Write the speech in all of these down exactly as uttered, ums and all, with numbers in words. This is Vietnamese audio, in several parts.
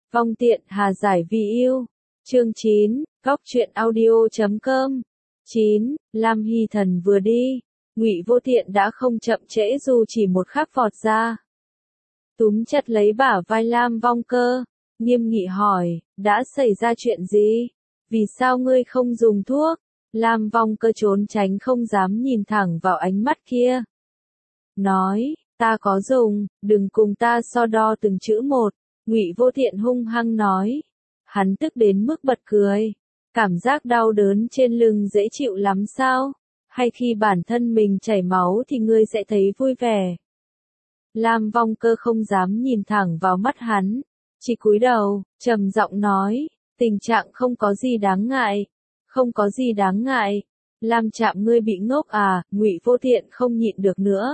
Vong tiện hà giải vì yêu. Chương chín, góc truyện audio chấm com. chín. Lam Hy Thần vừa đi, Ngụy Vô Tiện đã không chậm trễ dù chỉ một khắc vọt ra. Túm chặt lấy bả vai Lam Vong Cơ, nghiêm nghị hỏi, đã xảy ra chuyện gì? Vì sao ngươi không dùng thuốc? Lam Vong Cơ trốn tránh không dám nhìn thẳng vào ánh mắt kia. Nói, ta có dùng, đừng cùng ta so đo từng chữ một. Ngụy Vô Tiện hung hăng nói. Hắn tức đến mức bật cười. Cảm giác đau đớn trên lưng dễ chịu lắm sao? Hay khi bản thân mình chảy máu thì ngươi sẽ thấy vui vẻ? Lam Vong Cơ không dám nhìn thẳng vào mắt hắn, chỉ cúi đầu, trầm giọng nói, tình trạng không có gì đáng ngại, không có gì đáng ngại. Lam Trạm ngươi bị ngốc à? Ngụy Vô Tiện không nhịn được nữa.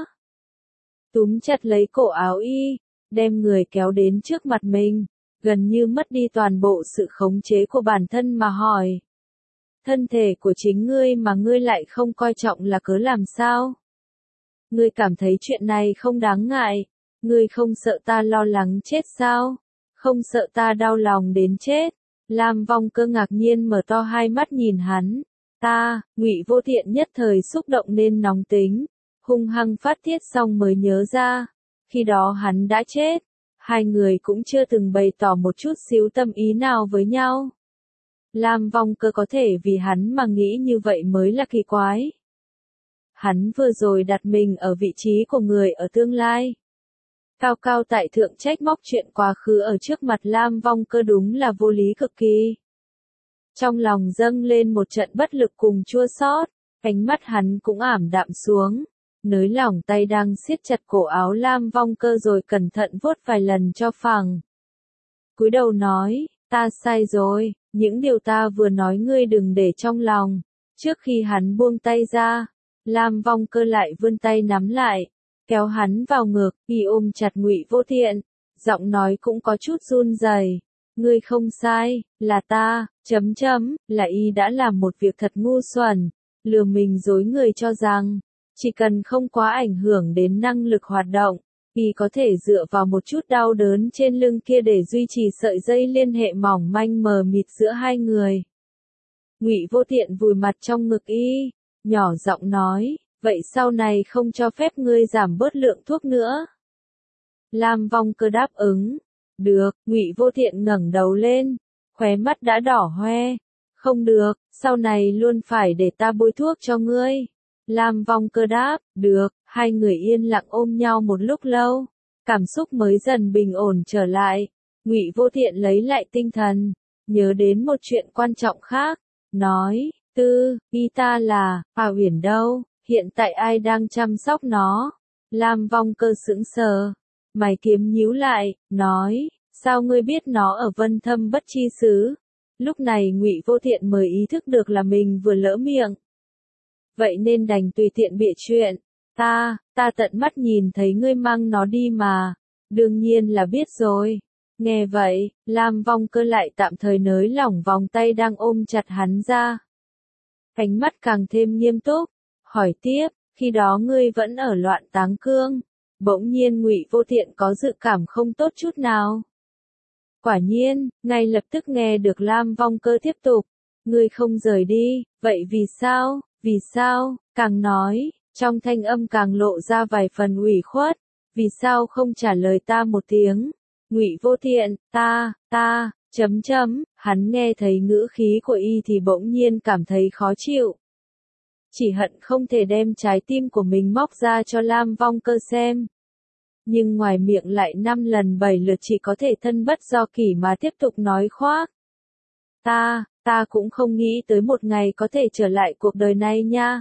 Túm chặt lấy cổ áo y, đem người kéo đến trước mặt mình, gần như mất đi toàn bộ sự khống chế của bản thân mà hỏi. Thân thể của chính ngươi mà ngươi lại không coi trọng là cớ làm sao? Ngươi cảm thấy chuyện này không đáng ngại, ngươi không sợ ta lo lắng chết sao? Không sợ ta đau lòng đến chết? Lam Vong Cơ ngạc nhiên mở to hai mắt nhìn hắn. Ta, Ngụy Vô Tiện nhất thời xúc động nên nóng tính, hung hăng phát tiết xong mới nhớ ra, khi đó hắn đã chết, hai người cũng chưa từng bày tỏ một chút xíu tâm ý nào với nhau. Lam Vong Cơ có thể vì hắn mà nghĩ như vậy mới là kỳ quái. Hắn vừa rồi đặt mình ở vị trí của người ở tương lai. Cao cao tại thượng trách móc chuyện quá khứ ở trước mặt Lam Vong Cơ đúng là vô lý cực kỳ. Trong lòng dâng lên một trận bất lực cùng chua xót, ánh mắt hắn cũng ảm đạm xuống, nới lỏng tay đang siết chặt cổ áo Lam Vong Cơ rồi cẩn thận vuốt vài lần cho phẳng. Cúi đầu nói, ta sai rồi, những điều ta vừa nói ngươi đừng để trong lòng. Trước khi hắn buông tay ra, Lam Vong Cơ lại vươn tay nắm lại, kéo hắn vào ngực, y ôm chặt Ngụy Vô Tiện, giọng nói cũng có chút run rẩy. Ngươi không sai, là ta, chấm chấm, là y đã làm một việc thật ngu xuẩn, lừa mình dối người cho rằng, chỉ cần không quá ảnh hưởng đến năng lực hoạt động, y có thể dựa vào một chút đau đớn trên lưng kia để duy trì sợi dây liên hệ mỏng manh mờ mịt giữa hai người. Ngụy Vô Tiện vùi mặt trong ngực y, nhỏ giọng nói, vậy sau này không cho phép ngươi giảm bớt lượng thuốc nữa. Lam Vong Cơ đáp ứng. Được, Ngụy Vô Tiện ngẩng đầu lên, khóe mắt đã đỏ hoe. Không được, sau này luôn phải để ta bôi thuốc cho ngươi. Lam Vong Cơ đáp, được, hai người yên lặng ôm nhau một lúc lâu, cảm xúc mới dần bình ổn trở lại. Ngụy Vô Tiện lấy lại tinh thần, nhớ đến một chuyện quan trọng khác, nói, Tư, y ta là, à Uyển đâu, hiện tại ai đang chăm sóc nó? Lam Vong Cơ sững sờ, mày kiếm nhíu lại, nói, sao ngươi biết nó ở Vân Thâm Bất Chi Xứ? Lúc này Ngụy Vô Tiện mới ý thức được là mình vừa lỡ miệng. Vậy nên đành tùy tiện bịa chuyện, ta, ta tận mắt nhìn thấy ngươi mang nó đi mà, đương nhiên là biết rồi. Nghe vậy, Lam Vong Cơ lại tạm thời nới lỏng vòng tay đang ôm chặt hắn ra. Ánh mắt càng thêm nghiêm túc, hỏi tiếp, khi đó ngươi vẫn ở Loạn Táng Cương. Bỗng nhiên Ngụy Vô Tiện có dự cảm không tốt chút nào. Quả nhiên, ngay lập tức nghe được Lam Vong Cơ tiếp tục, ngươi không rời đi, vậy vì sao, vì sao, càng nói, trong thanh âm càng lộ ra vài phần ủy khuất, vì sao không trả lời ta một tiếng? Ngụy Vô Tiện, ta, ta, chấm chấm, hắn nghe thấy ngữ khí của y thì bỗng nhiên cảm thấy khó chịu. Chỉ hận không thể đem trái tim của mình móc ra cho Lam Vong Cơ xem. Nhưng ngoài miệng lại năm lần bảy lượt chỉ có thể thân bất do kỷ mà tiếp tục nói khoác. Ta, ta cũng không nghĩ tới một ngày có thể trở lại cuộc đời này nha.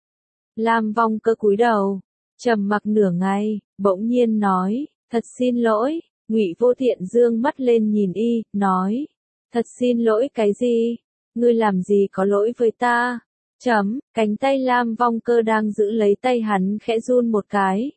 Lam Vong Cơ cúi đầu, trầm mặc nửa ngày, bỗng nhiên nói, thật xin lỗi. Ngụy Vô Tiện dương mắt lên nhìn y, nói, thật xin lỗi cái gì? Ngươi làm gì có lỗi với ta? Chấm, cánh tay Lam Vong Cơ đang giữ lấy tay hắn khẽ run một cái.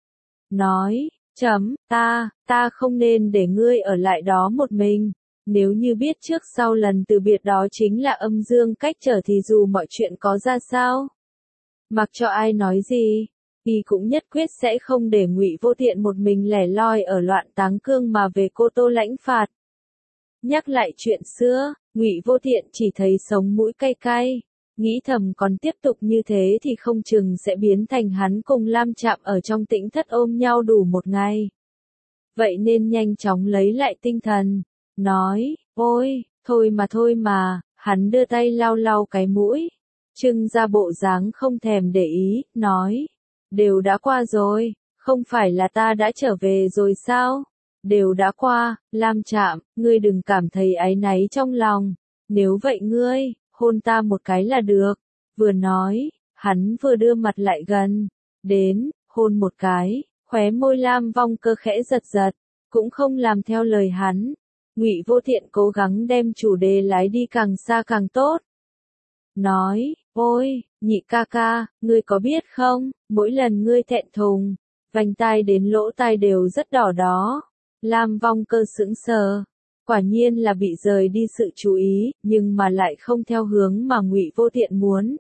Nói, chấm, ta, ta không nên để ngươi ở lại đó một mình. Nếu như biết trước sau lần từ biệt đó chính là âm dương cách trở thì dù mọi chuyện có ra sao, mặc cho ai nói gì, y cũng nhất quyết sẽ không để Ngụy Vô Tiện một mình lẻ loi ở Loạn Táng Cương mà về Cô Tô lãnh phạt. Nhắc lại chuyện xưa, Ngụy Vô Tiện chỉ thấy sống mũi cay cay, nghĩ thầm còn tiếp tục như thế thì không chừng sẽ biến thành hắn cùng Lam Trạm ở trong tĩnh thất ôm nhau đủ một ngày. Vậy nên nhanh chóng lấy lại tinh thần, nói, ôi, thôi mà thôi mà, hắn đưa tay lau lau cái mũi, trưng ra bộ dáng không thèm để ý, nói, đều đã qua rồi, không phải là ta đã trở về rồi sao? Đều đã qua, Lam Trạm, ngươi đừng cảm thấy áy náy trong lòng, nếu vậy ngươi, hôn ta một cái là được. Vừa nói, hắn vừa đưa mặt lại gần, đến, hôn một cái, khóe môi Lam Vong Cơ khẽ giật giật, cũng không làm theo lời hắn. Ngụy Vô Tiện cố gắng đem chủ đề lái đi càng xa càng tốt. Nói, ôi, Nhị ca ca, ngươi có biết không, mỗi lần ngươi thẹn thùng, vành tai đến lỗ tai đều rất đỏ đó. Lam Vong Cơ sững sờ, quả nhiên là bị rời đi sự chú ý, nhưng mà lại không theo hướng mà Ngụy Vô Tiện muốn.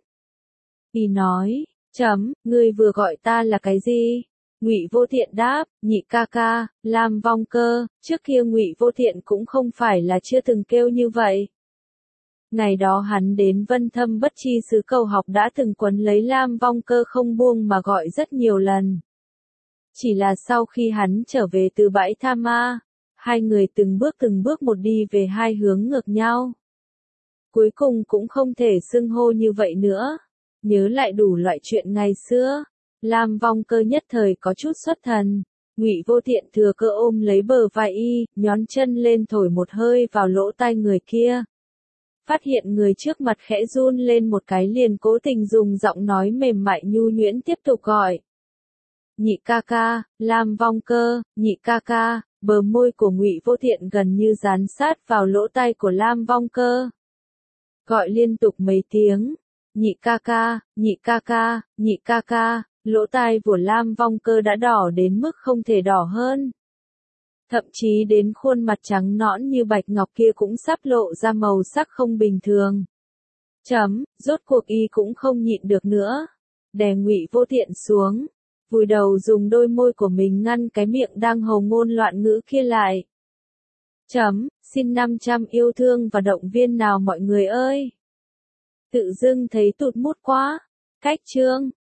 Y nói, chấm, ngươi vừa gọi ta là cái gì? Ngụy Vô Tiện đáp, Nhị ca ca, Lam Vong Cơ, trước kia Ngụy Vô Tiện cũng không phải là chưa từng kêu như vậy. Ngày đó hắn đến Vân Thâm Bất Chi xứ cầu học đã từng quấn lấy Lam Vong Cơ không buông mà gọi rất nhiều lần. Chỉ là sau khi hắn trở về từ bãi Tha Ma, hai người từng bước từng bước một đi về hai hướng ngược nhau. Cuối cùng cũng không thể xưng hô như vậy nữa. Nhớ lại đủ loại chuyện ngày xưa, Lam Vong Cơ nhất thời có chút xuất thần. Ngụy Vô Tiện thừa cơ ôm lấy bờ vai y, nhón chân lên thổi một hơi vào lỗ tai người kia. Phát hiện người trước mặt khẽ run lên một cái liền cố tình dùng giọng nói mềm mại nhu nhuyễn tiếp tục gọi. Nhị ca ca, Lam Vong Cơ, nhị ca ca, bờ môi của Ngụy Vô Tiện gần như dán sát vào lỗ tai của Lam Vong Cơ. Gọi liên tục mấy tiếng, nhị ca ca, nhị ca ca, nhị ca ca, lỗ tai của Lam Vong Cơ đã đỏ đến mức không thể đỏ hơn. Thậm chí đến khuôn mặt trắng nõn như bạch ngọc kia cũng sắp lộ ra màu sắc không bình thường. Chấm, rốt cuộc y cũng không nhịn được nữa. Đè Ngụy Vô Tiện xuống, vùi đầu dùng đôi môi của mình ngăn cái miệng đang hầu ngôn loạn ngữ kia lại. Chấm, xin năm trăm yêu thương và động viên nào mọi người ơi. Tự dưng thấy tụt mút quá. Cách chương.